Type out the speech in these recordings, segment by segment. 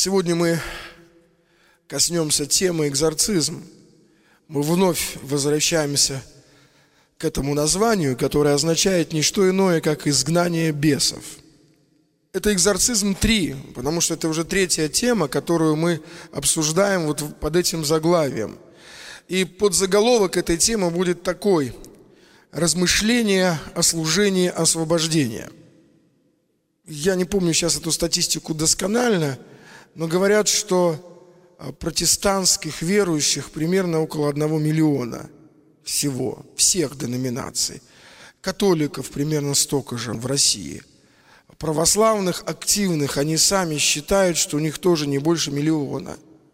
Сегодня мы коснемся темы экзорцизм. Мы вновь возвращаемся к этому названию, которое означает не что иное, как изгнание бесов. Это экзорцизм 3, потому что это уже третья тема, которую мы обсуждаем вот под этим заглавием. И подзаголовок этой темы будет такой: размышления о служении освобождения. Я не помню сейчас эту статистику досконально, но говорят, что протестантских верующих примерно около 1 миллиона всего, всех деноминаций. Католиков примерно столько же в России. Православных, активных, они сами считают, что у них тоже не больше 1 миллиона.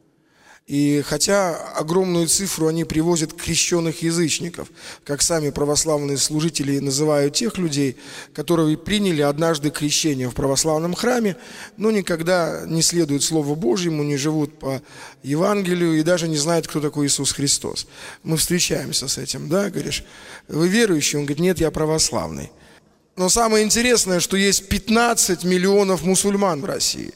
И хотя огромную цифру они привозят крещенных язычников, как сами православные служители называют тех людей, которые приняли однажды крещение в православном храме, но никогда не следуют Слову Божьему, не живут по Евангелию и даже не знают, кто такой Иисус Христос. Мы встречаемся с этим, да, говоришь, вы верующий? Он говорит, нет, я православный. Но самое интересное, что есть 15 миллионов мусульман в России.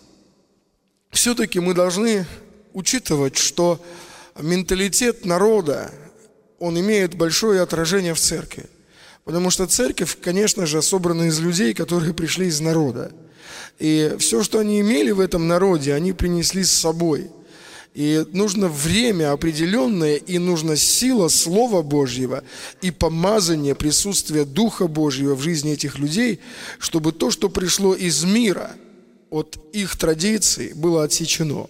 Все-таки мы должны учитывать, что менталитет народа, он имеет большое отражение в церкви. Потому что церковь, конечно же, собрана из людей, которые пришли из народа. И все, что они имели в этом народе, они принесли с собой. И нужно время определенное, и нужна сила Слова Божьего и помазание, присутствие Духа Божьего в жизни этих людей, чтобы то, что пришло из мира, от их традиций, было отсечено.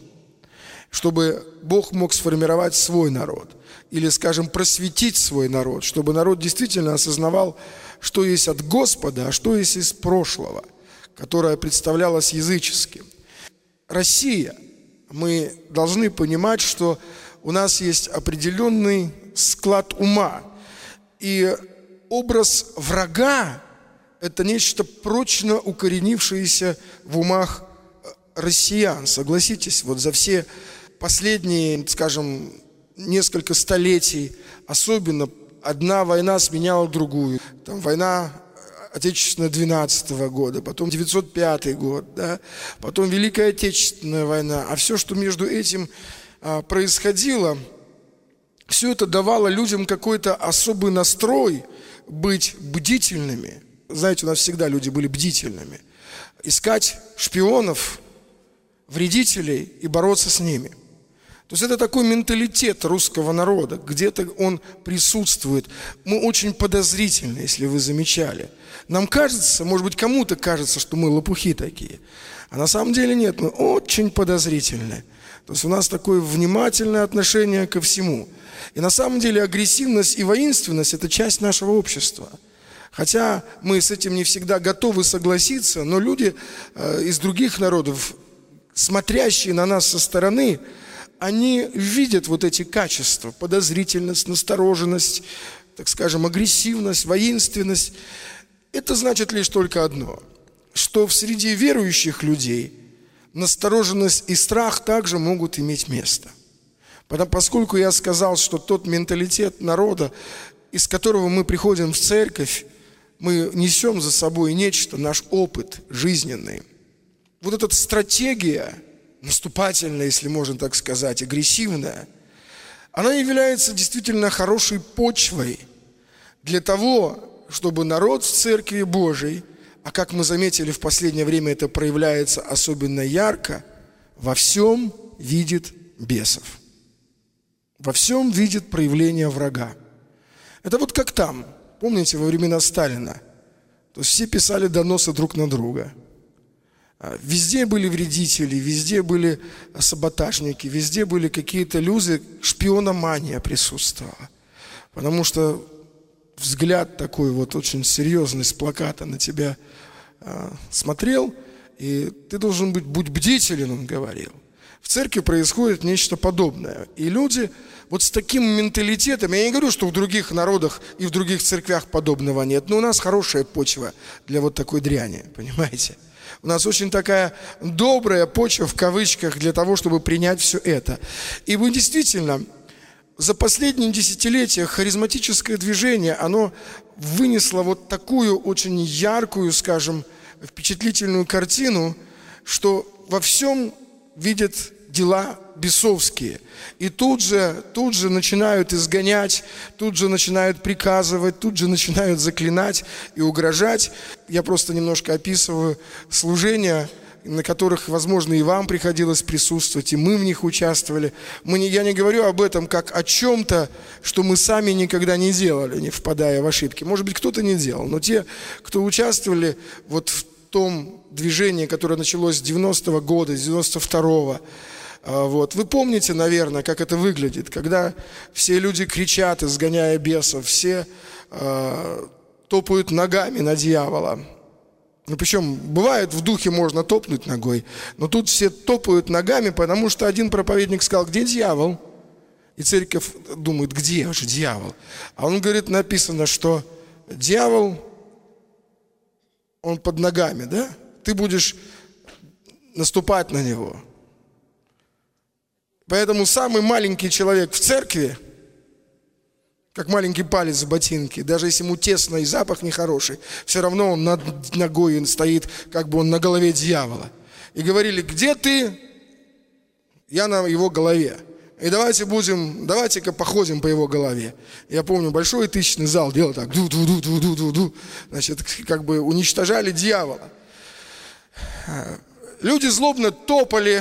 Чтобы Бог мог сформировать свой народ или, скажем, просветить свой народ, чтобы народ действительно осознавал, что есть от Господа, а что есть из прошлого, которое представлялось языческим. Россия, мы должны понимать, что у нас есть определенный склад ума, и образ врага – это нечто прочно укоренившееся в умах россиян. Согласитесь, вот за все последние, скажем, несколько столетий, особенно одна война сменяла другую. Там война Отечественная 12 года, потом 905 год, да, потом Великая Отечественная война. А все, что между этим происходило, все это давало людям какой-то особый настрой быть бдительными. Знаете, у нас всегда люди были бдительными. Искать шпионов, вредителей и бороться с ними. То есть это такой менталитет русского народа, где-то он присутствует. Мы очень подозрительны, если вы замечали. Нам кажется, может быть, кому-то кажется, что мы лопухи такие. А на самом деле нет, мы очень подозрительны. То есть у нас такое внимательное отношение ко всему. И на самом деле агрессивность и воинственность – это часть нашего общества. Хотя мы с этим не всегда готовы согласиться, но люди из других народов, смотрящие на нас со стороны, они видят вот эти качества: подозрительность, настороженность, так скажем, агрессивность, воинственность. Это значит лишь только одно, что в среди верующих людей настороженность и страх также могут иметь место. Поскольку я сказал, что тот менталитет народа, из которого мы приходим в церковь, мы несем за собой нечто, наш опыт жизненный. Вот эта стратегия наступательная, если можно так сказать, агрессивная, она является действительно хорошей почвой для того, чтобы народ в Церкви Божией, а как мы заметили, в последнее время это проявляется особенно ярко, во всем видит бесов. Во всем видит проявление врага. Это вот как там, помните, во времена Сталина, то есть все писали доносы друг на друга. Везде были вредители, везде были саботажники, везде были какие-то люди, шпиономания присутствовала. Потому что взгляд такой вот очень серьезный с плаката на тебя смотрел, и ты должен быть, будь бдителен, он говорил. В церкви происходит нечто подобное. И люди вот с таким менталитетом, я не говорю, что в других народах и в других церквях подобного нет, но у нас хорошая почва для вот такой дряни, понимаете? У нас очень такая добрая почва, в кавычках, для того, чтобы принять все это. И мы действительно, за последние десятилетия харизматическое движение, оно вынесло вот такую очень яркую, скажем, впечатлительную картину, что во всем видят дела бесовские. И тут же начинают изгонять, тут же начинают приказывать, тут же начинают заклинать и угрожать. Я просто немножко описываю служения, на которых, возможно, и вам приходилось присутствовать, и мы в них участвовали. Я не говорю об этом как о чем-то, что мы сами никогда не делали, не впадая в ошибки. Может быть, кто-то не делал, но те, кто участвовали вот в том движении, которое началось с 90-го года, с 92-го, вот. Вы помните, наверное, как это выглядит, когда все люди кричат, изгоняя бесов, все топают ногами на дьявола. Ну, причем, бывает, в духе можно топнуть ногой, но тут все топают ногами, потому что один проповедник сказал: где дьявол? И церковь думает: где же дьявол? А он говорит, написано, что дьявол, он под ногами, да? Ты будешь наступать на него. Поэтому самый маленький человек в церкви, как маленький палец в ботинке, даже если ему тесно и запах нехороший, все равно он над ногой стоит, как бы он на голове дьявола. И говорили: где ты? Я на его голове. И давайте-ка походим по его голове. Я помню, большой тысячный зал делал так, ду-ду-ду-ду-ду-ду. Значит, как бы уничтожали дьявола. Люди злобно топали,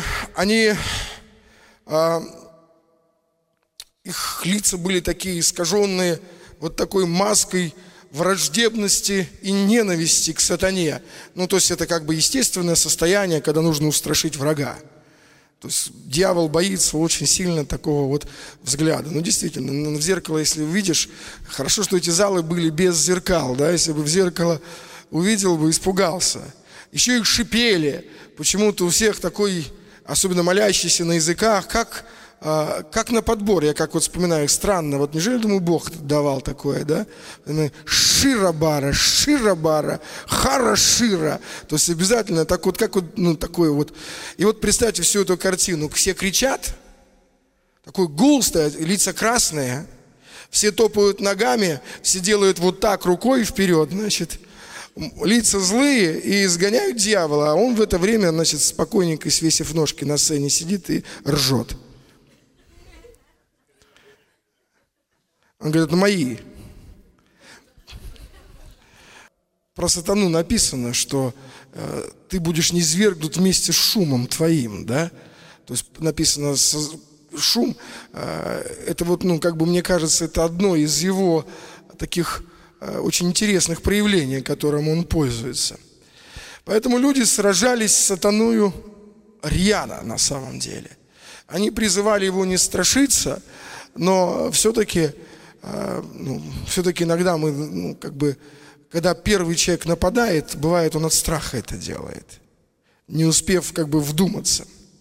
их лица были такие искаженные вот такой маской враждебности и ненависти к сатане. Ну, то есть это как бы естественное состояние, когда нужно устрашить врага. То есть дьявол боится очень сильно такого вот взгляда. Ну, действительно, в зеркало, если увидишь, хорошо, что эти залы были без зеркал, да, если бы в зеркало увидел бы, испугался. Еще их шипели. Почему-то у всех такой, особенно молящийся на языках, как на подбор. Я как вот вспоминаю, странно. Вот неужели, думаю, Бог давал такое, да? Шира-бара, шира-бара, хара-шира. То есть обязательно так вот, как вот, ну, такое вот. И вот представьте всю эту картину. Все кричат, такой гул стоит, лица красные, все топают ногами, все делают вот так рукой вперед, значит, лица злые и изгоняют дьявола, а он в это время, значит, спокойненько, свесив ножки на сцене, сидит и ржет. Он говорит: ну, мои. Про сатану написано, что ты будешь низвергнут вместе с шумом твоим, да? То есть написано, шум, это вот, ну, как бы мне кажется, это одно из его таких очень интересных проявлений, которым он пользуется. Поэтому люди сражались с сатаною рьяно на самом деле. Они призывали его не страшиться, но все-таки иногда мы, как бы, когда первый человек нападает, бывает, он от страха это делает, не успев как бы вдуматься.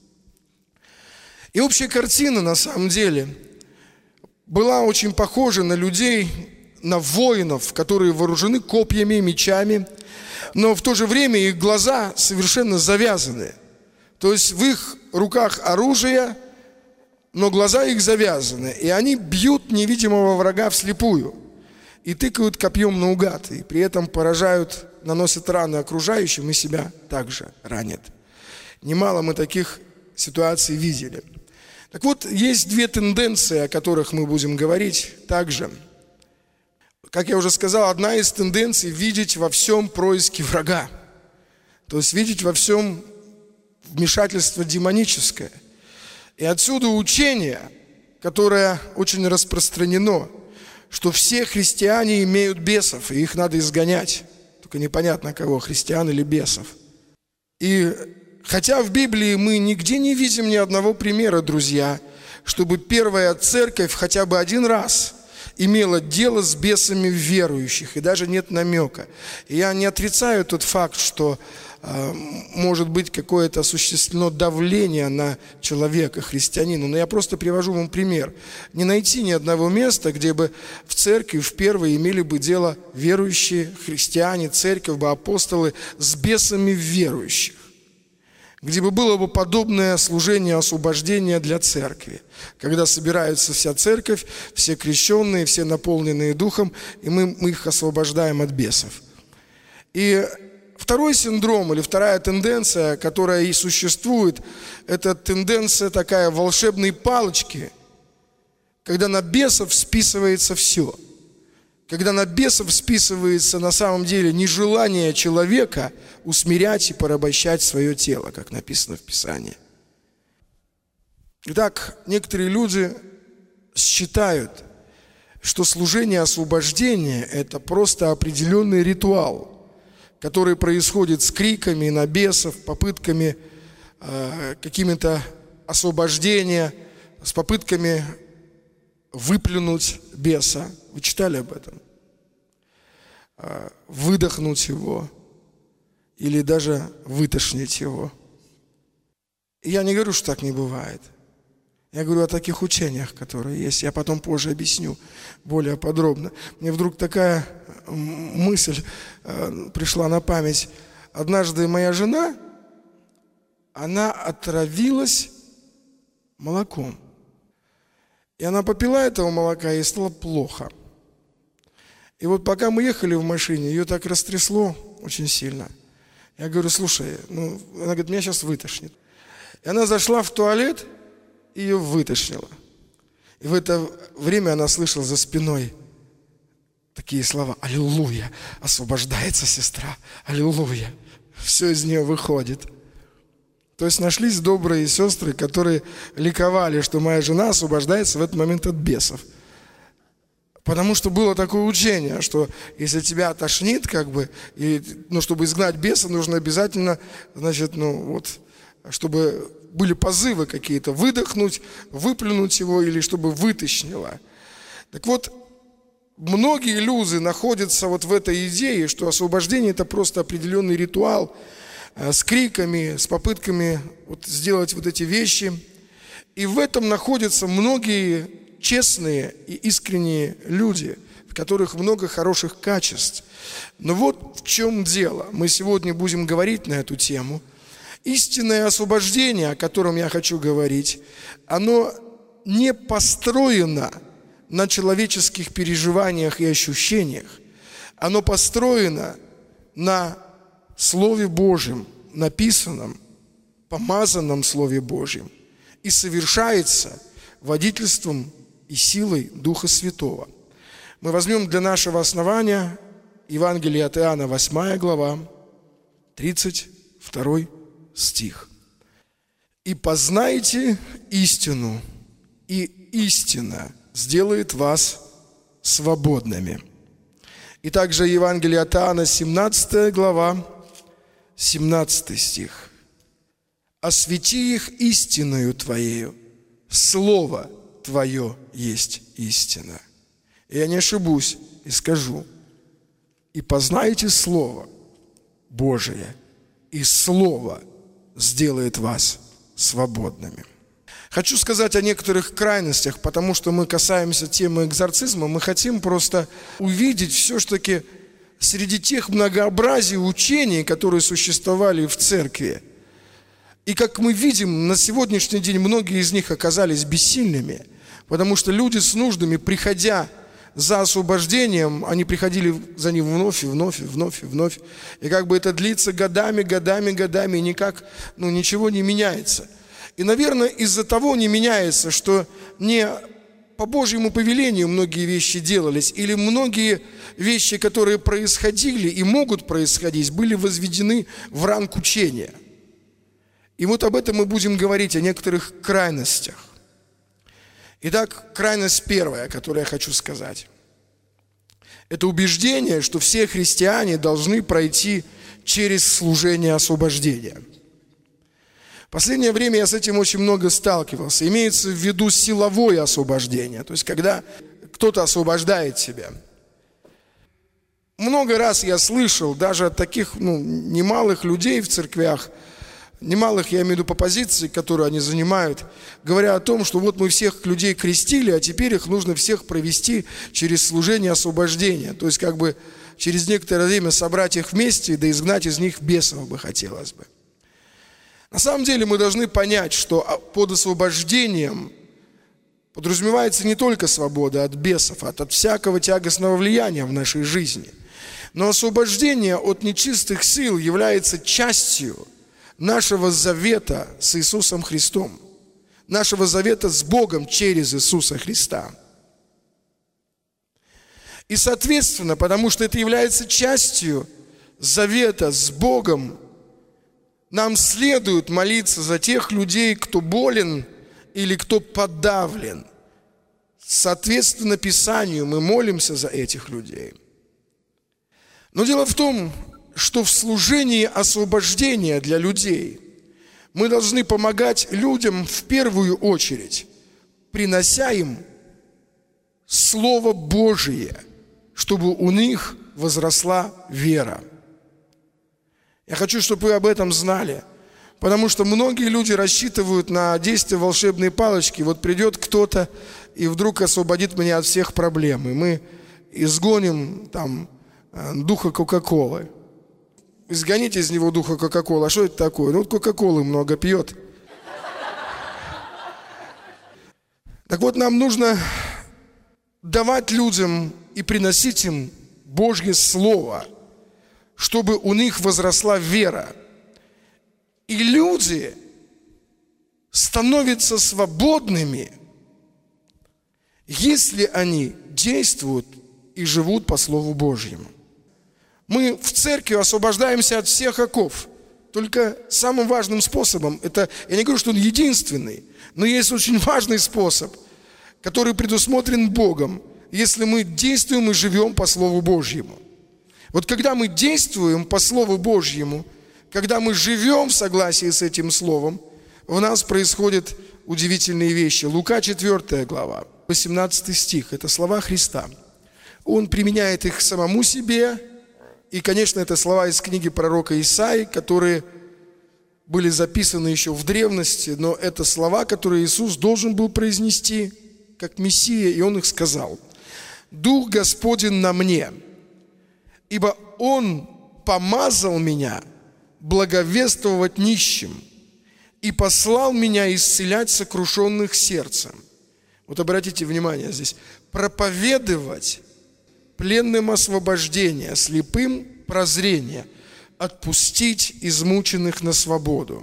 И общая картина на самом деле была очень похожа на людей, на воинов, которые вооружены копьями, мечами, но в то же время их глаза совершенно завязаны. То есть в их руках оружие, но глаза их завязаны, и они бьют невидимого врага вслепую и тыкают копьем наугад, и при этом поражают, наносят раны окружающим и себя также ранят. Немало мы таких ситуаций видели. Так вот, есть две тенденции, о которых мы будем говорить также. Как я уже сказал, одна из тенденций – видеть во всем происки врага. То есть видеть во всем вмешательство демоническое. И отсюда учение, которое очень распространено, что все христиане имеют бесов, и их надо изгонять. Только непонятно кого, христиан или бесов. И хотя в Библии мы нигде не видим ни одного примера, друзья, чтобы первая церковь хотя бы один раз имела дело с бесами верующих, и даже нет намека. И я не отрицаю тот факт, что может быть какое-то осуществлено давление на человека, христианина, но я просто привожу вам пример. Не найти ни одного места, где бы в церкви впервые имели бы дело верующие, христиане, церковь бы, апостолы с бесами верующих, где бы было бы подобное служение освобождения для церкви, когда собирается вся церковь, все крещенные, все наполненные Духом, и мы их освобождаем от бесов. И второй синдром или вторая тенденция, которая и существует, это тенденция такая волшебной палочки, когда на бесов списывается все. Когда на бесов списывается на самом деле нежелание человека усмирять и порабощать свое тело, как написано в Писании. Итак, некоторые люди считают, что служение освобождения – это просто определенный ритуал, который происходит с криками на бесов, попытками какими-то освобождения, с попытками выплюнуть беса. Вы читали об этом? Выдохнуть его или даже вытошнить его. И я не говорю, что так не бывает. Я говорю о таких учениях, которые есть. Я потом позже объясню более подробно. Мне вдруг такая мысль пришла на память. Однажды моя жена, она отравилась молоком. И она попила этого молока, и ей стало плохо. И вот пока мы ехали в машине, ее так растрясло очень сильно. Я говорю, слушай, она говорит, меня сейчас вытошнит. И она зашла в туалет, и ее вытошнило. И в это время она слышала за спиной такие слова: «Аллилуйя! Освобождается сестра! Аллилуйя!» Все из нее выходит. То есть нашлись добрые сестры, которые ликовали, что моя жена освобождается в этот момент от бесов. Потому что было такое учение, что если тебя тошнит, чтобы изгнать беса, нужно обязательно, чтобы были позывы какие-то, выдохнуть, выплюнуть его или чтобы вытошнило. Так вот, многие люди находятся вот в этой идее, что освобождение – это просто определенный ритуал с криками, с попытками сделать вот эти вещи. И в этом находятся многие честные и искренние люди, в которых много хороших качеств. Но вот в чем дело. Мы сегодня будем говорить на эту тему. Истинное освобождение, о котором я хочу говорить, оно не построено на человеческих переживаниях и ощущениях. Оно построено на Слове Божьем, написанном, помазанном Слове Божьем, и совершается водительством и силой Духа Святого. Мы возьмем для нашего основания Евангелие от Иоанна, 8 глава, 32 стих. «И познайте истину, и истина сделает вас свободными». И также Евангелие от Иоанна, 17 глава, 17 стих. «Освети их истиною Твоею, Слово Твое есть истина». И я не ошибусь и скажу: «И познайте Слово Божие, и Слово сделает вас свободными». Хочу сказать о некоторых крайностях, потому что мы касаемся темы экзорцизма. Мы хотим просто увидеть все-таки среди тех многообразий учений, которые существовали в церкви. И как мы видим, на сегодняшний день многие из них оказались бессильными, потому что люди с нуждами, приходя за освобождением, они приходили за ним вновь и вновь, и вновь, и вновь. И это длится годами, и никак, ничего не меняется. И, наверное, из-за того не меняется, что не по Божьему повелению многие вещи делались, или многие вещи, которые происходили и могут происходить, были возведены в ранг учения. И вот об этом мы будем говорить, о некоторых крайностях. Итак, крайность первая, которую я хочу сказать. Это убеждение, что все христиане должны пройти через служение освобождения. В последнее время я с этим очень много сталкивался. Имеется в виду силовое освобождение, то есть когда кто-то освобождает себя. Много раз я слышал даже от таких немалых людей в церквях, немалых, я имею в виду по позиции, которую они занимают, говоря о том, что вот мы всех людей крестили, а теперь их нужно всех провести через служение освобождения. То есть через некоторое время собрать их вместе, да изгнать из них бесов бы хотелось бы. На самом деле мы должны понять, что под освобождением подразумевается не только свобода от бесов, от всякого тягостного влияния в нашей жизни. Но освобождение от нечистых сил является частью нашего завета с Иисусом Христом, нашего завета с Богом через Иисуса Христа. И, соответственно, потому что это является частью завета с Богом, нам следует молиться за тех людей, кто болен или кто подавлен. Соответственно Писанию мы молимся за этих людей. Но дело в том, что в служении освобождения для людей мы должны помогать людям в первую очередь, принося им Слово Божие, чтобы у них возросла вера. Я хочу, чтобы вы об этом знали, потому что многие люди рассчитывают на действие волшебной палочки. Вот придет кто-то и вдруг освободит меня от всех проблем, и мы изгоним там духа Кока-Колы. Изгоните из него духа Кока-Колы. А что это такое? Ну вот Кока-Колы много пьет. Так вот, нам нужно давать людям и приносить им Божье Слово, чтобы у них возросла вера. И люди становятся свободными, если они действуют и живут по Слову Божьему. Мы в церкви освобождаемся от всех оков. Только самым важным способом, это, я не говорю, что он единственный, но есть очень важный способ, который предусмотрен Богом, если мы действуем и живем по Слову Божьему. Вот когда мы действуем по Слову Божьему, когда мы живем в согласии с этим Словом, в нас происходят удивительные вещи. Лука 4 глава, 18 стих, это слова Христа. Он применяет их к самому себе, и, конечно, это слова из книги пророка Исаии, которые были записаны еще в древности, но это слова, которые Иисус должен был произнести как Мессия, и Он их сказал. «Дух Господень на мне, ибо Он помазал меня благовествовать нищим и послал меня исцелять сокрушенных сердцем». Вот обратите внимание здесь. Проповедовать пленным освобождение, слепым прозрение, отпустить измученных на свободу.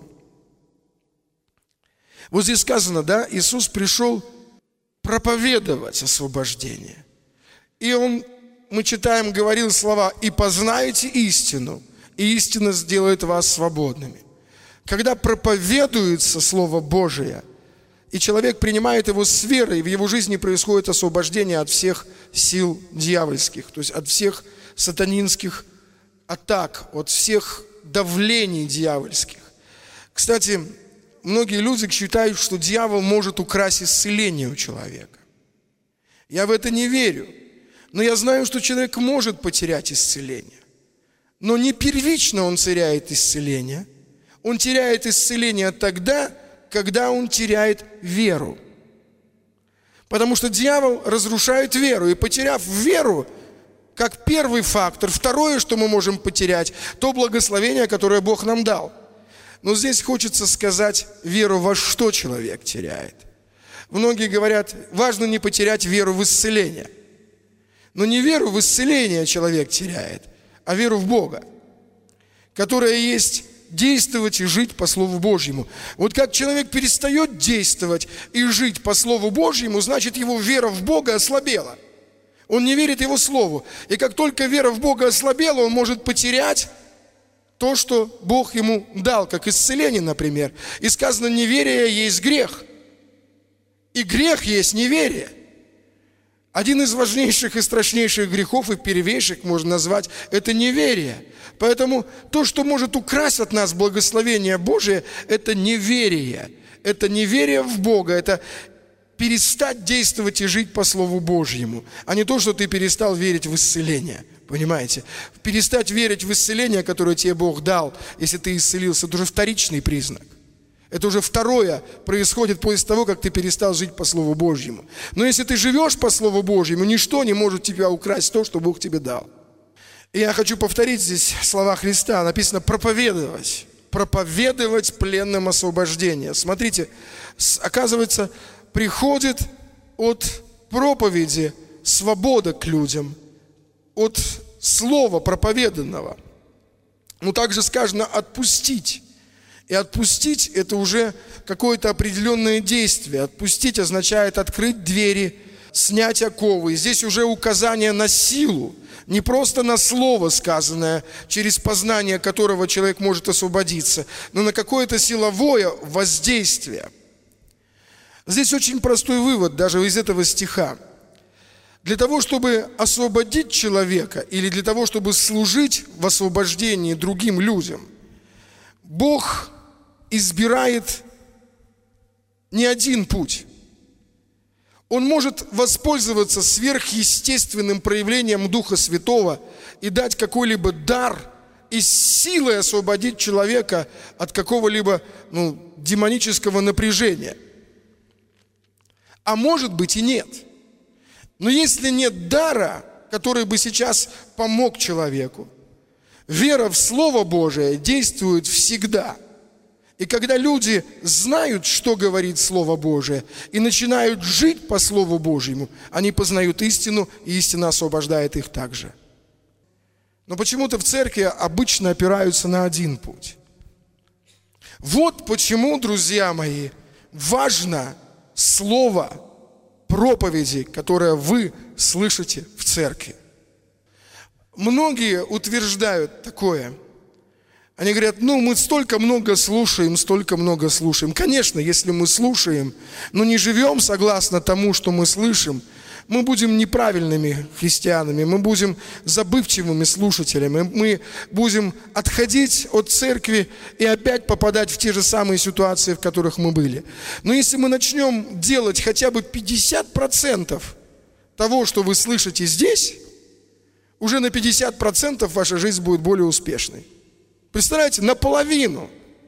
Вот здесь сказано, да, Иисус пришел проповедовать освобождение. И Он, мы читаем, говорил слова: «И познаете истину, и истина сделает вас свободными». Когда проповедуется Слово Божие, и человек принимает его с верой, в его жизни происходит освобождение от всех сил дьявольских, то есть от всех сатанинских атак, от всех давлений дьявольских. Кстати, многие люди считают, что дьявол может украсть исцеление у человека. Я в это не верю. Но я знаю, что человек может потерять исцеление. Но не первично он теряет исцеление. Он теряет исцеление тогда, когда он теряет веру. Потому что дьявол разрушает веру. И потеряв веру, как первый фактор, второе, что мы можем потерять, то благословение, которое Бог нам дал. Но здесь хочется сказать, веру во что человек теряет. Многие говорят, важно не потерять веру в исцеление. Но не веру в исцеление человек теряет, а веру в Бога, которая есть действовать и жить по Слову Божьему. Вот как человек перестает действовать и жить по Слову Божьему, значит, его вера в Бога ослабела. Он не верит Его Слову. И как только вера в Бога ослабела, он может потерять то, что Бог ему дал, как исцеление, например. И сказано, неверие есть грех. И грех есть неверие. Один из важнейших и страшнейших грехов, и первейших можно назвать, это неверие. Поэтому то, что может украсть от нас благословение Божие, это неверие. Это неверие в Бога, это перестать действовать и жить по Слову Божьему, а не то, что ты перестал верить в исцеление. Понимаете? Перестать верить в исцеление, которое тебе Бог дал, если ты исцелился, это уже вторичный признак. Это уже второе происходит после того, как ты перестал жить по Слову Божьему. Но если ты живешь по Слову Божьему, ничто не может тебя украсть то, что Бог тебе дал. И я хочу повторить здесь слова Христа. Написано проповедовать. Проповедовать пленным освобождение. Смотрите, оказывается, приходит от проповеди свобода к людям. От слова проповеданного. Но также сказано «отпустить». И отпустить – это уже какое-то определенное действие. Отпустить означает открыть двери, снять оковы. И здесь уже указание на силу, не просто на слово, сказанное, через познание которого человек может освободиться, но на какое-то силовое воздействие. Здесь очень простой вывод даже из этого стиха. Для того, чтобы освободить человека или для того, чтобы служить в освобождении другим людям, Бог избирает не один путь. Он может воспользоваться сверхъестественным проявлением Духа Святого и дать какой-либо дар и силой освободить человека от какого-либо демонического напряжения. А может быть и нет. Но если нет дара, который бы сейчас помог человеку, вера в Слово Божие действует всегда. И когда люди знают, что говорит Слово Божие, и начинают жить по Слову Божьему, они познают истину, и истина освобождает их также. Но почему-то в церкви обычно опираются на один путь. Вот почему, друзья мои, важно слово проповеди, которое вы слышите в церкви. Многие утверждают такое. Они говорят, мы столько много слушаем. Конечно, если мы слушаем, но не живем согласно тому, что мы слышим, мы будем неправильными христианами, мы будем забывчивыми слушателями, мы будем отходить от церкви и опять попадать в те же самые ситуации, в которых мы были. Но если мы начнем делать хотя бы 50% того, что вы слышите здесь, уже на 50% ваша жизнь будет более успешной. Представляете, наполовину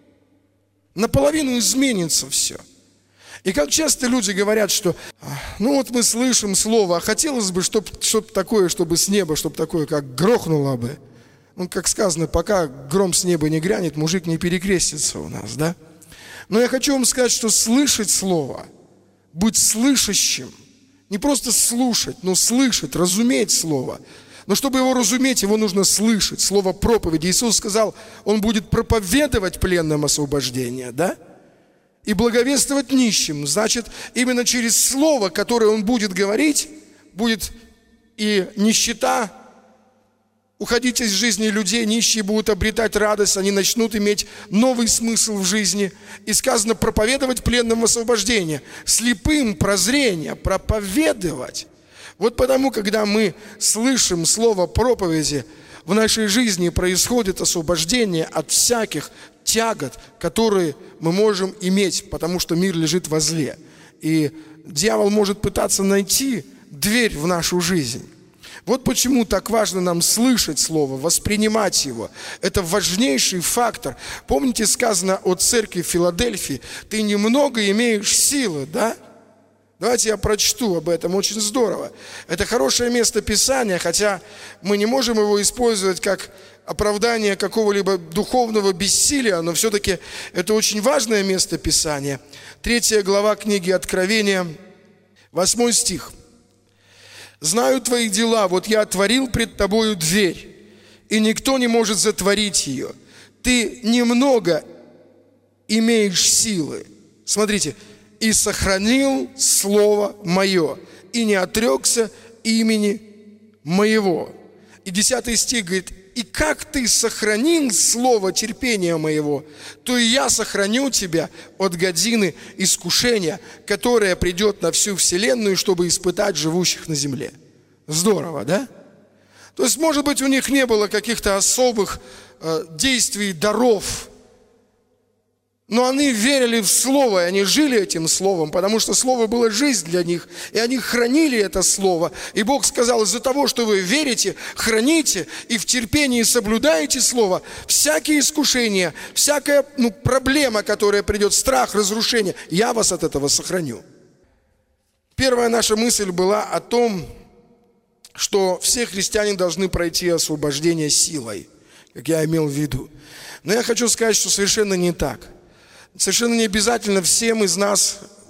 изменится все. И как часто люди говорят, что мы слышим слово, а хотелось бы, чтобы такое, чтобы с неба, чтобы такое, как грохнуло бы. Как сказано, пока гром с неба не грянет, мужик не перекрестится у нас, да? Но я хочу вам сказать, что слышать слово, быть слышащим, не просто слушать, но слышать, разуметь слово. Но чтобы его разуметь, его нужно слышать. Слово проповеди. Иисус сказал, Он будет проповедовать пленным освобождение, да? И благовествовать нищим. Значит, именно через слово, которое Он будет говорить, будет и нищета уходить из жизни людей, нищие будут обретать радость, они начнут иметь новый смысл в жизни. И сказано, проповедовать пленным освобождение, слепым прозрение, проповедовать. Вот потому, когда мы слышим слово проповеди, в нашей жизни происходит освобождение от всяких тягот, которые мы можем иметь, потому что мир лежит во зле. И дьявол может пытаться найти дверь в нашу жизнь. Вот почему так важно нам слышать слово, воспринимать его. Это важнейший фактор. Помните, сказано о церкви в Филадельфии, ты немного имеешь силы, да? Давайте я прочту об этом, очень здорово. Это хорошее место Писания, хотя мы не можем его использовать как оправдание какого-либо духовного бессилия, но все-таки это очень важное место Писания. 3 глава книги Откровения, 8 стих. «Знаю твои дела, вот я отворил пред тобою дверь, и никто не может затворить ее. Ты немного имеешь силы». Смотрите, «и сохранил слово мое, и не отрекся имени моего». И 10 стих говорит, «И как ты сохранил слово терпения моего, то и я сохраню тебя от годины искушения, которое придет на всю вселенную, чтобы испытать живущих на земле». Здорово, да? То есть, может быть, у них не было каких-то особых действий, даров, но они верили в Слово, и они жили этим Словом, потому что Слово было жизнь для них, и они хранили это Слово. И Бог сказал, из-за того, что вы верите, храните и в терпении соблюдаете Слово, всякие искушения, всякая проблема, которая придет, страх, разрушение, я вас от этого сохраню. Первая наша мысль была о том, что все христиане должны пройти освобождение силой, как я имел в виду. Но я хочу сказать, что совершенно не так. Совершенно не обязательно всем из нас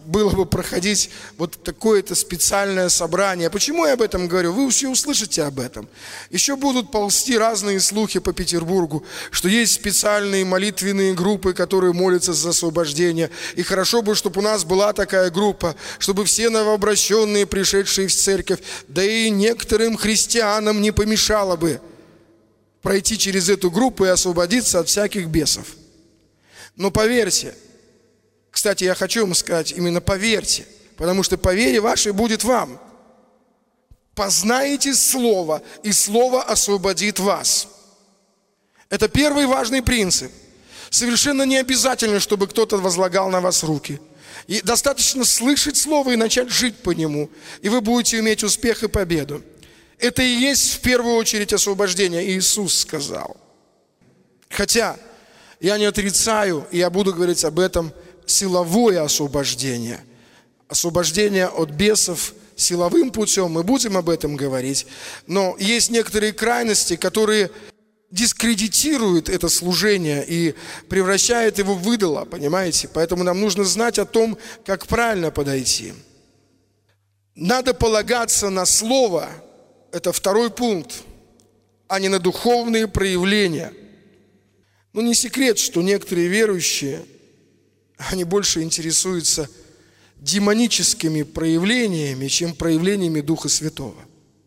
было бы проходить вот такое-то специальное собрание. Почему я об этом говорю? Вы еще услышите об этом. Еще будут ползти разные слухи по Петербургу, что есть специальные молитвенные группы, которые молятся за освобождение. И хорошо бы, чтобы у нас была такая группа, чтобы все новообращенные, пришедшие в церковь, да и некоторым христианам не помешало бы пройти через эту группу и освободиться от всяких бесов. Но поверьте, кстати, я хочу вам сказать, именно поверьте, потому что по вере вашей будет вам. Познаете Слово, и Слово освободит вас. Это первый важный принцип. Совершенно не обязательно, чтобы кто-то возлагал на вас руки. И достаточно слышать Слово и начать жить по нему, и вы будете иметь успех и победу. Это и есть в первую очередь освобождение, Иисус сказал. Хотя я не отрицаю, и я буду говорить об этом, силовое освобождение. Освобождение от бесов силовым путем, мы будем об этом говорить. Но есть некоторые крайности, которые дискредитируют это служение и превращают его в идола, понимаете? Поэтому нам нужно знать о том, как правильно подойти. Надо полагаться на Слово, это второй пункт, а не на духовные проявления. Ну, не секрет, что некоторые верующие, они больше интересуются демоническими проявлениями, чем проявлениями Духа Святого.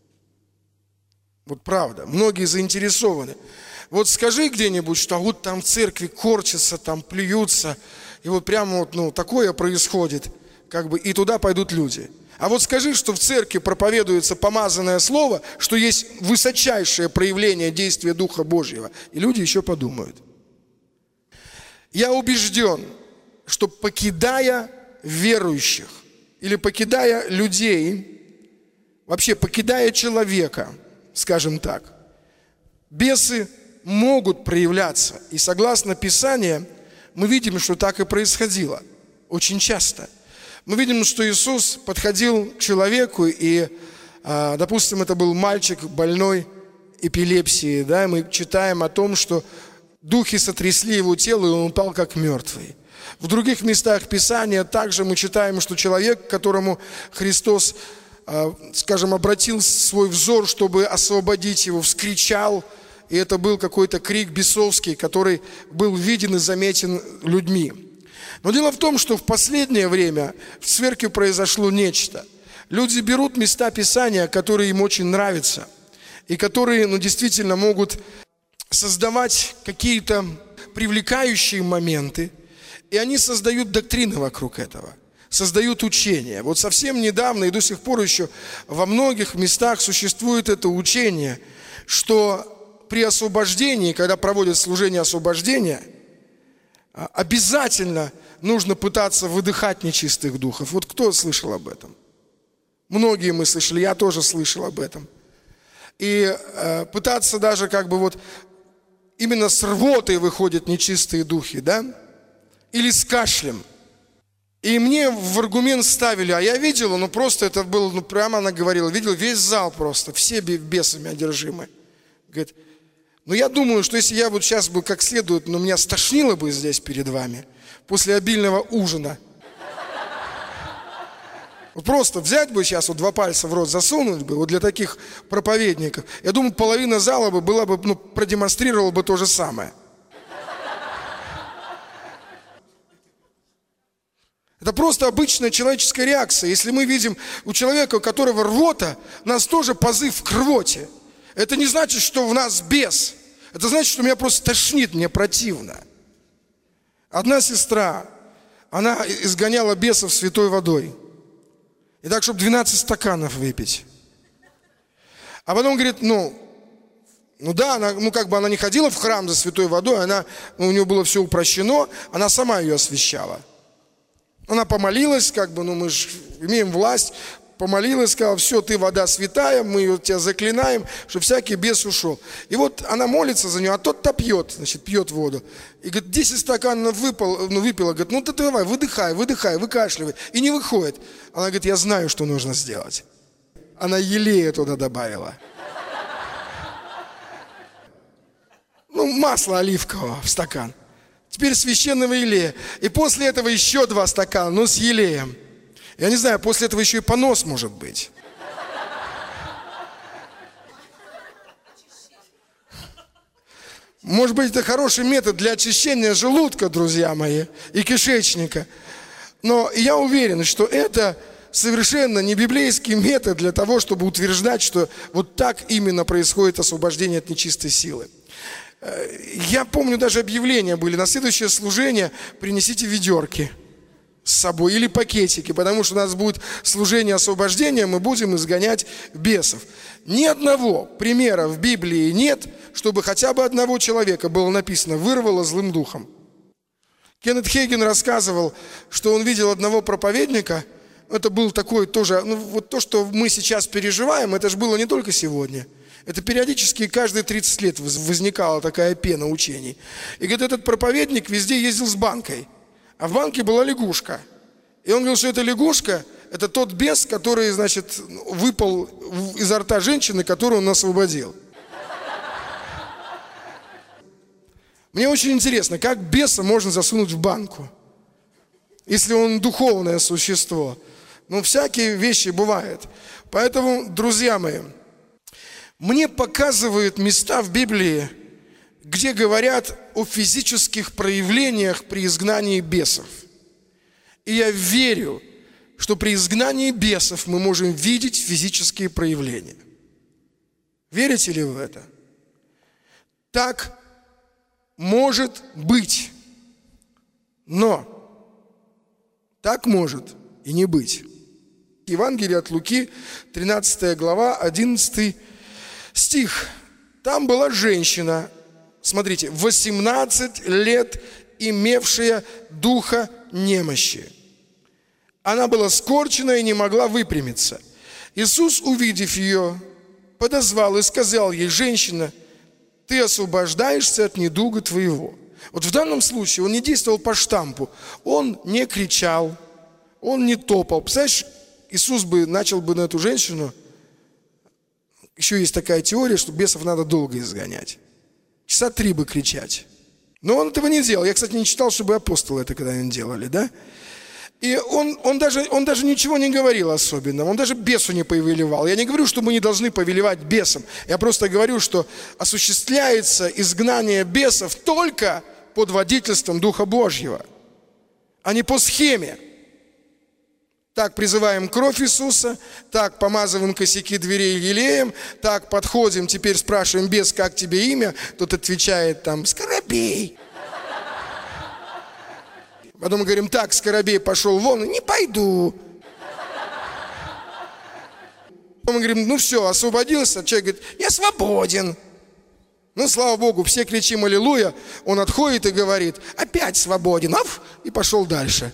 Вот правда, многие заинтересованы. Вот скажи где-нибудь, что вот там в церкви корчатся, там плюются, и вот прямо вот, такое происходит, и туда пойдут люди. А вот скажи, что в церкви проповедуется помазанное слово, что есть высочайшее проявление действия Духа Божьего, и люди еще подумают. Я убежден, что покидая верующих или покидая людей, вообще покидая человека, скажем так, бесы могут проявляться. И согласно Писанию, мы видим, что так и происходило очень часто. Мы видим, что Иисус подходил к человеку, и, допустим, это был мальчик больной эпилепсией, да, и мы читаем о том, что духи сотрясли его тело, и он упал как мертвый. В других местах Писания также мы читаем, что человек, к которому Христос, обратил свой взор, чтобы освободить его, вскричал, и это был какой-то крик бесовский, который был виден и заметен людьми. Но дело в том, что в последнее время в церкви произошло нечто. Люди берут места Писания, которые им очень нравятся, и которые, действительно могут создавать какие-то привлекающие моменты, и они создают доктрины вокруг этого, создают учения. Вот совсем недавно и до сих пор еще во многих местах существует это учение, что при освобождении, когда проводят служение освобождения, обязательно нужно пытаться выдыхать нечистых духов. Вот кто слышал об этом? Многие мы слышали, я тоже слышал об этом. И пытаться даже именно с рвотой выходят нечистые духи, да? Или с кашлем. И мне в аргумент ставили, а я видела, просто это было, прямо она говорила, видел весь зал просто, все бесами одержимы. Говорит, я думаю, что если я вот сейчас бы как следует, меня стошнило бы здесь перед вами, после обильного ужина. Вот просто взять бы сейчас 2 пальца в рот засунуть бы, вот для таких проповедников. Я думаю, половина зала была бы, продемонстрировала бы то же самое. Это просто обычная человеческая реакция. Если мы видим у человека, у которого рвота, у нас тоже позыв к рвоте. Это не значит, что в нас бес. Это значит, что меня просто тошнит, мне противно. Одна сестра, она изгоняла бесов святой водой. И так, чтобы 12 стаканов выпить. А потом говорит, она не ходила в храм за святой водой, у нее было все упрощено, она сама ее освящала. Она помолилась, мы же имеем власть, помолилась, сказала, все, ты вода святая, мы тебя заклинаем, чтобы всякий бес ушел. И вот она молится за нее, а тот-то пьет, пьет воду. И говорит, 10 стаканов выпила, говорит, ты давай, выдыхай, выкашливай. И не выходит. Она говорит, я знаю, что нужно сделать. Она елея туда добавила. Масло оливкового в стакан. Теперь священного елея. И после этого еще 2 стакана, с елеем. Я не знаю, после этого еще и понос может быть. Может быть, это хороший метод для очищения желудка, друзья мои, и кишечника. Но я уверен, что это совершенно не библейский метод для того, чтобы утверждать, что вот так именно происходит освобождение от нечистой силы. Я помню, даже объявления были: на следующее служение принесите ведерки с собой или пакетики, потому что у нас будет служение освобождения, мы будем изгонять бесов. Ни одного примера в Библии нет, чтобы хотя бы одного человека было написано «вырвало злым духом». Кеннет Хейген рассказывал, что он видел одного проповедника. Это был такой тоже, вот то, что мы сейчас переживаем, это же было не только сегодня. Это периодически каждые 30 лет возникала такая пена учений. И говорит, этот проповедник везде ездил с банкой, а в банке была лягушка. И он говорил, что эта лягушка – это тот бес, который, значит, выпал изо рта женщины, которую он освободил. Мне очень интересно, как беса можно засунуть в банку, если он духовное существо. Ну, всякие вещи бывают. Поэтому, друзья мои, мне показывают места в Библии, где говорят о физических проявлениях при изгнании бесов. И я верю, что при изгнании бесов мы можем видеть физические проявления. Верите ли вы в это? Так может быть. Но так может и не быть. Евангелие от Луки, 13 глава, 11 стих. Там была женщина, смотрите, 18 лет имевшая духа немощи. Она была скорчена и не могла выпрямиться. Иисус, увидев ее, подозвал и сказал ей: женщина, ты освобождаешься от недуга твоего. Вот в данном случае он не действовал по штампу. Он не кричал, он не топал. Представляешь, Иисус бы начал бы на эту женщину. Еще есть такая теория, что бесов надо долго изгонять. Часа 3 бы кричать. Но он этого не делал. Я, кстати, не читал, чтобы апостолы это когда-нибудь делали, да? И он даже ничего не говорил особенного. Он даже бесу не повелевал. Я не говорю, что мы не должны повелевать бесам. Я просто говорю, что осуществляется изгнание бесов только под водительством Духа Божьего, а не по схеме. Так призываем кровь Иисуса, так помазываем косяки дверей елеем, так подходим, теперь спрашиваем: бес, как тебе имя? Тот отвечает там: Скоробей. Потом мы говорим: так, Скоробей пошел вон, не пойду. Потом мы говорим: ну все, освободился. Человек говорит: я свободен. Ну, слава Богу, все кричим аллилуйя. Он отходит и говорит: опять свободен. И пошел дальше.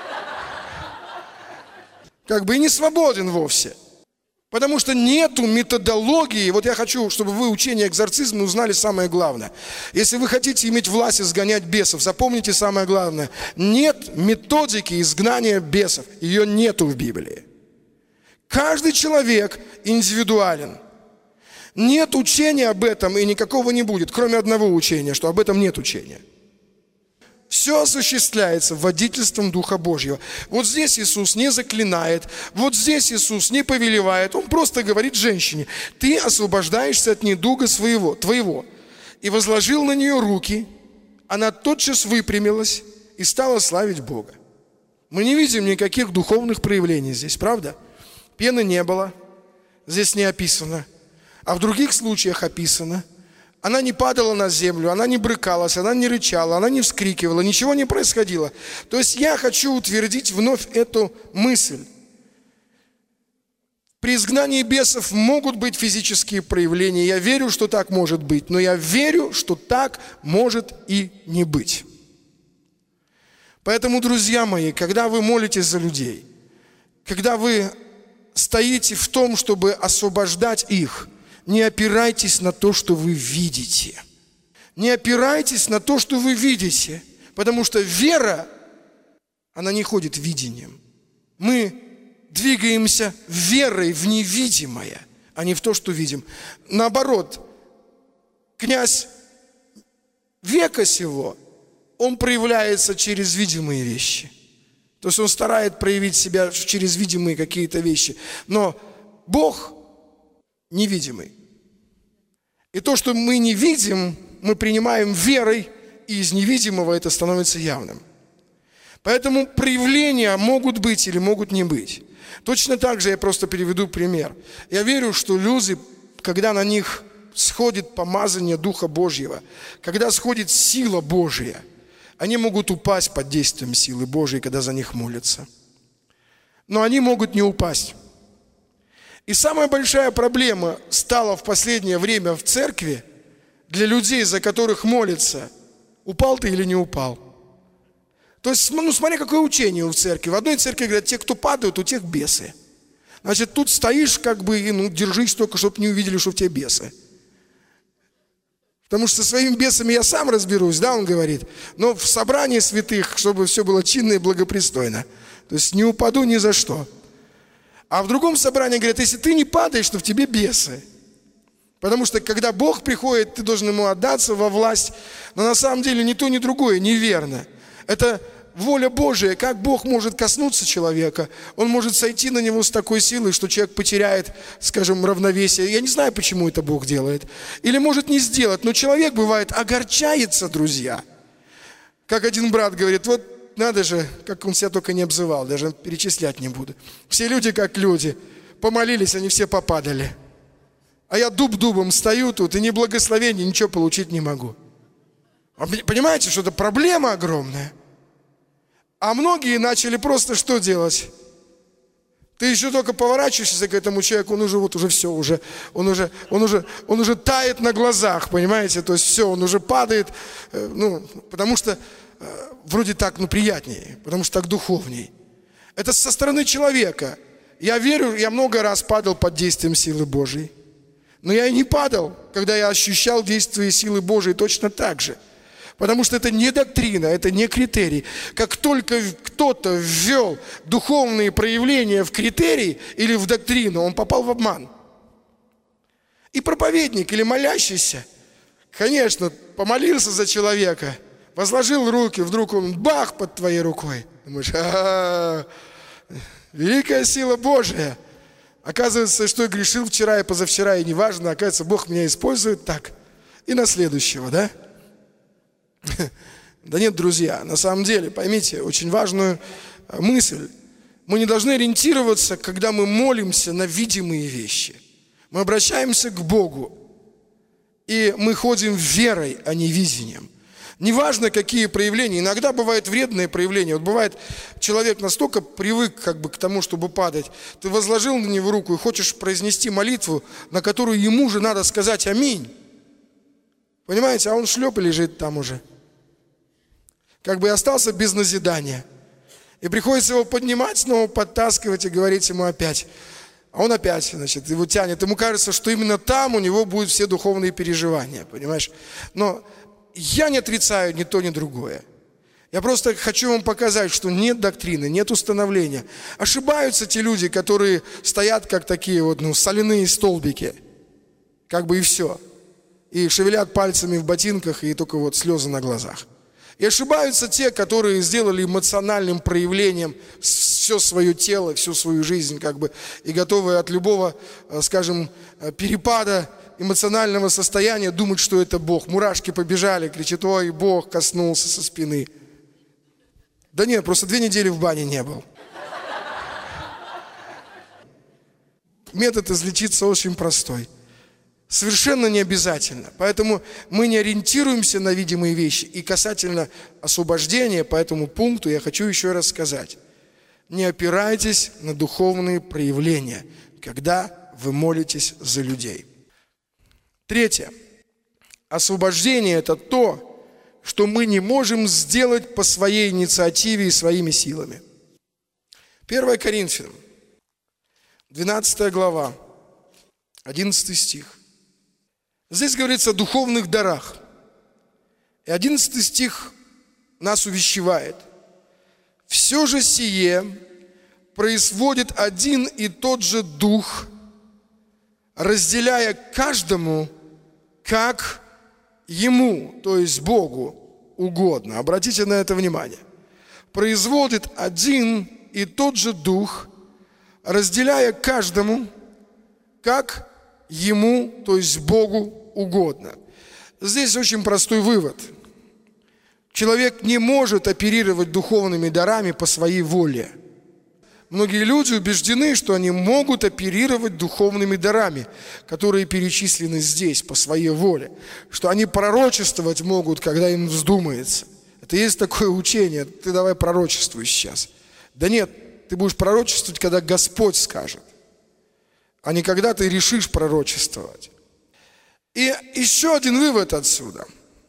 Как бы и не свободен вовсе. Потому что нету методологии. Вот я хочу, чтобы вы учение экзорцизма узнали самое главное. Если вы хотите иметь власть изгонять бесов, запомните самое главное. Нет методики изгнания бесов. Ее нету в Библии. Каждый человек индивидуален. Нет учения об этом и никакого не будет, кроме одного учения, что об этом нет учения. Все осуществляется водительством Духа Божьего. Вот здесь Иисус не заклинает, вот здесь Иисус не повелевает. Он просто говорит женщине: ты освобождаешься от недуга твоего. И возложил на нее руки, она тотчас выпрямилась и стала славить Бога. Мы не видим никаких духовных проявлений здесь, правда? Пены не было, здесь не описано. А в других случаях описано. Она не падала на землю, она не брыкалась, она не рычала, она не вскрикивала, ничего не происходило. То есть я хочу утвердить вновь эту мысль. При изгнании бесов могут быть физические проявления. Я верю, что так может быть, но я верю, что так может и не быть. Поэтому, друзья мои, когда вы молитесь за людей, когда вы стоите в том, чтобы освобождать их, не опирайтесь на то, что вы видите. Не опирайтесь на то, что вы видите, потому что вера, она не ходит видением. Мы двигаемся верой в невидимое, а не в то, что видим. Наоборот, князь века сего, он проявляется через видимые вещи. То есть Он старает проявить себя через видимые какие-то вещи. Но Бог невидимый. И то, что мы не видим, мы принимаем верой, и из невидимого это становится явным. Поэтому проявления могут быть или могут не быть. Точно так же я просто переведу пример. Я верю, что люди, когда на них сходит помазание Духа Божьего, когда сходит сила Божья, они могут упасть под действием силы Божьей, когда за них молятся. Но они могут не упасть. И самая большая проблема стала в последнее время в церкви для людей, за которых молятся, упал ты или не упал. То есть, смотри, какое учение в церкви. В одной церкви говорят, те, кто падают, у тех бесы. Значит, тут стоишь и держись только, чтобы не увидели, что в тебе бесы. Потому что со своими бесами я сам разберусь, он говорит. Но в собрании святых, чтобы все было чинно и благопристойно. То есть не упаду ни за что. А в другом собрании говорят, если ты не падаешь, то в тебе бесы. Потому что когда Бог приходит, ты должен Ему отдаться во власть. Но на самом деле ни то, ни другое неверно. Это воля Божия. Как Бог может коснуться человека? Он может сойти на него с такой силой, что человек потеряет, скажем, равновесие. Я не знаю, почему это Бог делает. Или может не сделать. Но человек, бывает, огорчается, друзья. Как один брат говорит, вот надо же, как он себя только не обзывал, даже перечислять не буду. Все люди как люди. Помолились, они все попадали. А я дуб-дубом стою тут и ни благословения, ничего получить не могу. Понимаете, что это проблема огромная? А многие начали просто что делать? Ты еще только поворачиваешься к этому человеку, он уже все, он уже тает на глазах, понимаете? То есть все, он уже падает, потому что вроде так, приятнее, потому что так духовней. Это со стороны человека. Я верю, я много раз падал под действием силы Божьей. Но я и не падал, когда я ощущал действие силы Божьей точно так же. Потому что это не доктрина, это не критерий. Как только кто-то ввел духовные проявления в критерий или в доктрину, он попал в обман. И проповедник или молящийся, конечно, помолился за человека, возложил руки, вдруг он бах под твоей рукой. Думаешь, великая сила Божия. Оказывается, что я грешил вчера и позавчера, и неважно, оказывается, Бог меня использует так. И на следующего, да? Да нет, друзья, на самом деле, поймите очень важную мысль. Мы не должны ориентироваться, когда мы молимся на видимые вещи. Мы обращаемся к Богу, и мы ходим верой, а не видением. Неважно, какие проявления. Иногда бывают вредные проявления. Вот бывает, человек настолько привык к тому, чтобы падать. Ты возложил на него руку и хочешь произнести молитву, на которую ему же надо сказать «Аминь». Понимаете, а он шлеп и лежит там уже. И остался без назидания. И приходится его поднимать, снова подтаскивать и говорить ему опять. А он опять, его тянет. Ему кажется, что именно там у него будут все духовные переживания, понимаешь? Но я не отрицаю ни то, ни другое. Я просто хочу вам показать, что нет доктрины, нет установления. Ошибаются те люди, которые стоят как такие соляные столбики. И все. И шевелят пальцами в ботинках, и только слезы на глазах. И ошибаются те, которые сделали эмоциональным проявлением все свое тело, всю свою жизнь, и готовы от любого, скажем, перепада эмоционального состояния думать, что это Бог. Мурашки побежали, кричит, ой, Бог коснулся со спины. Да нет, просто 2 недели в бане не был. Метод излечиться очень простой. Совершенно не обязательно. Поэтому мы не ориентируемся на видимые вещи. И касательно освобождения по этому пункту я хочу еще раз сказать. Не опирайтесь на духовные проявления, когда вы молитесь за людей. 3. Освобождение – это то, что мы не можем сделать по своей инициативе и своими силами. 1 Коринфянам, 12 глава, 11 стих. Здесь говорится о духовных дарах. И 11 стих нас увещевает. «Все же сие производит один и тот же Дух, разделяя каждому, как Ему, то есть Богу, угодно». Обратите на это внимание. производит один и тот же Дух, разделяя каждому, как ему, то есть Богу, угодно. Здесь очень простой вывод. Человек не может оперировать духовными дарами по своей воле. Многие люди убеждены, что они могут оперировать духовными дарами, которые перечислены здесь по своей воле, что они пророчествовать могут, когда им вздумается. Это есть такое учение, ты давай пророчествуй сейчас. Да нет, ты будешь пророчествовать, когда Господь скажет, а не когда ты решишь пророчествовать. И еще один вывод отсюда.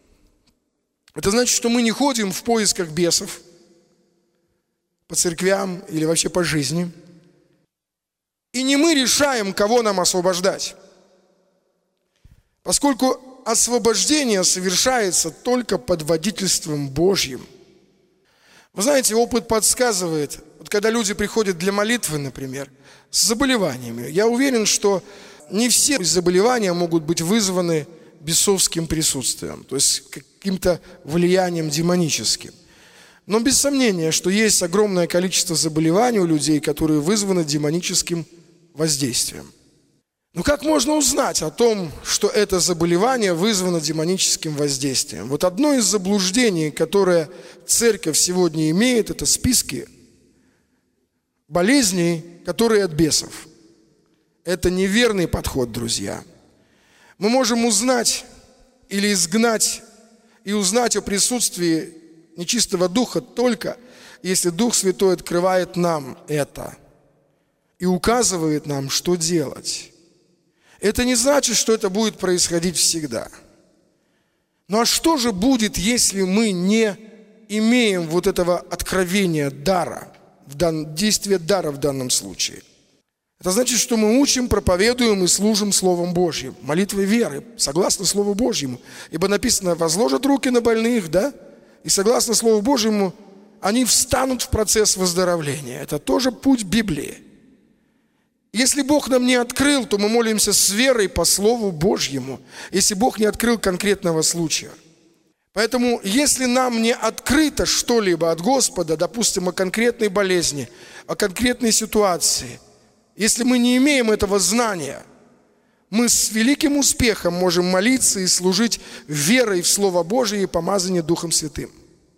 Это значит, что мы не ходим в поисках бесов по церквям или вообще по жизни. И не мы решаем, кого нам освобождать. Поскольку освобождение совершается только под водительством Божьим. Вы знаете, опыт подсказывает, вот когда люди приходят для молитвы, например, с заболеваниями, я уверен, что не все заболевания могут быть вызваны бесовским присутствием, то есть каким-то влиянием демоническим. Но без сомнения, что есть огромное количество заболеваний у людей, которые вызваны демоническим воздействием. Но как можно узнать о том, что это заболевание вызвано демоническим воздействием? Вот одно из заблуждений, которое церковь сегодня имеет, это списки болезней, которые от бесов. Это неверный подход, друзья. Мы можем узнать или изгнать и узнать о присутствии нечистого духа только если Дух Святой открывает нам это и указывает нам, что делать. Это не значит, что это будет происходить всегда. Ну а что же будет, если мы не имеем вот этого откровения дара, действия дара в данном случае? Это значит, что мы учим, проповедуем и служим Словом Божьим, молитвой веры, согласно Слову Божьему. Ибо написано, возложат руки на больных, да? И согласно Слову Божьему, они встанут в процесс выздоровления. Это тоже путь Библии. Если Бог нам не открыл, то мы молимся с верой по Слову Божьему, если Бог не открыл конкретного случая. Поэтому, если нам не открыто что-либо от Господа, допустим, о конкретной болезни, о конкретной ситуации, если мы не имеем этого знания, мы с великим успехом можем молиться и служить верой в Слово Божие и помазание Духом Святым.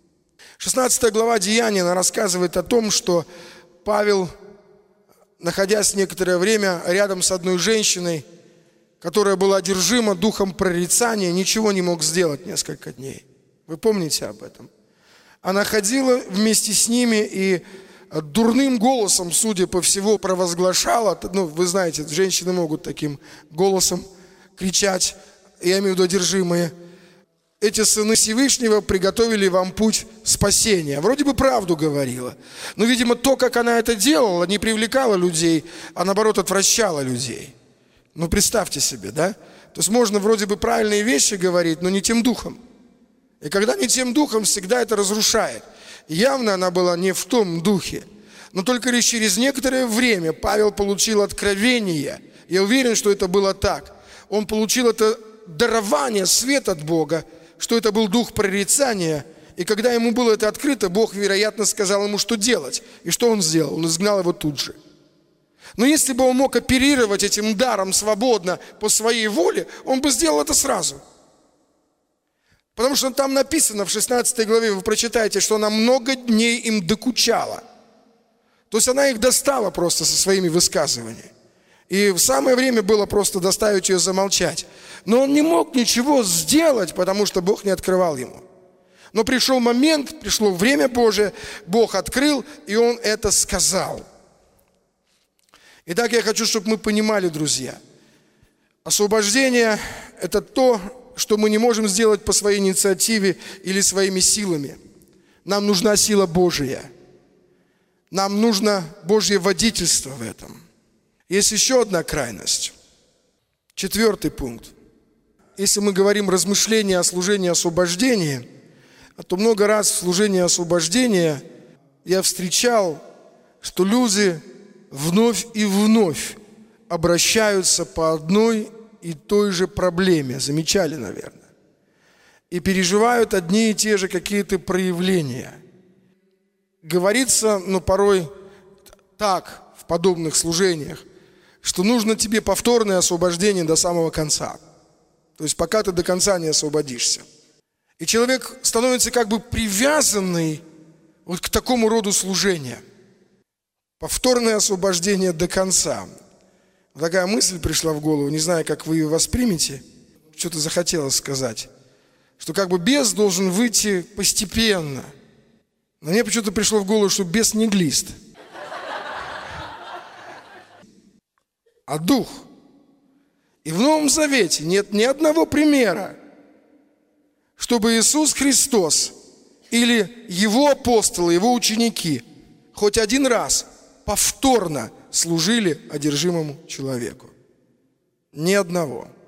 16 глава Деяний, она рассказывает о том, что Павел, находясь некоторое время рядом с одной женщиной, которая была одержима духом прорицания, ничего не мог сделать несколько дней. Вы помните об этом? Она ходила вместе с ними и дурным голосом, судя по всему, провозглашала. Ну, вы знаете, женщины могут таким голосом кричать, я имею в виду одержимые. Эти сыны Всевышнего приготовили вам путь спасения. Вроде бы правду говорила. Но, видимо, то, как она это делала, не привлекало людей, а наоборот отвращало людей. Ну, представьте себе, да? То есть можно вроде бы правильные вещи говорить, но не тем духом. И когда не тем духом, всегда это разрушает. И явно она была не в том духе. Но только лишь через некоторое время Павел получил откровение. Я уверен, что это было так. Он получил это дарование, свет от Бога, что это был дух прорицания. И когда ему было это открыто, Бог, вероятно, сказал ему, что делать. И что он сделал? Он изгнал его тут же. Но если бы он мог оперировать этим даром свободно по своей воле, он бы сделал это сразу. Потому что там написано в 16 главе, вы прочитаете, что она много дней им докучала. То есть она их достала просто со своими высказываниями. И в самое время было просто доставить ее замолчать. Но он не мог ничего сделать, потому что Бог не открывал ему. Но пришел момент, пришло время Божие, Бог открыл, и Он это сказал. Итак, я хочу, чтобы мы понимали, друзья, освобождение – это то, что мы не можем сделать по своей инициативе или своими силами. Нам нужна сила Божия. Нам нужно Божье водительство в этом. Есть еще одна крайность. 4 пункт. Если мы говорим размышления о служении освобождения, то много раз в служении освобождения я встречал, что люди вновь и вновь обращаются по одной и той же проблеме. Замечали, наверное. И переживают одни и те же какие-то проявления. говорится, порой так, в подобных служениях, что нужно тебе повторное освобождение до самого конца. То есть пока ты до конца не освободишься. И человек становится как бы привязанный вот к такому роду служения. Повторное освобождение до конца. Такая мысль пришла в голову, не знаю, как вы ее воспримете. Что-то захотелось сказать. Что как бы бес должен выйти постепенно. Но мне почему-то пришло в голову, что бес не глист, а дух. И в Новом Завете нет ни одного примера, чтобы Иисус Христос или Его апостолы, Его ученики хоть один раз повторно служили одержимому человеку. Ни одного.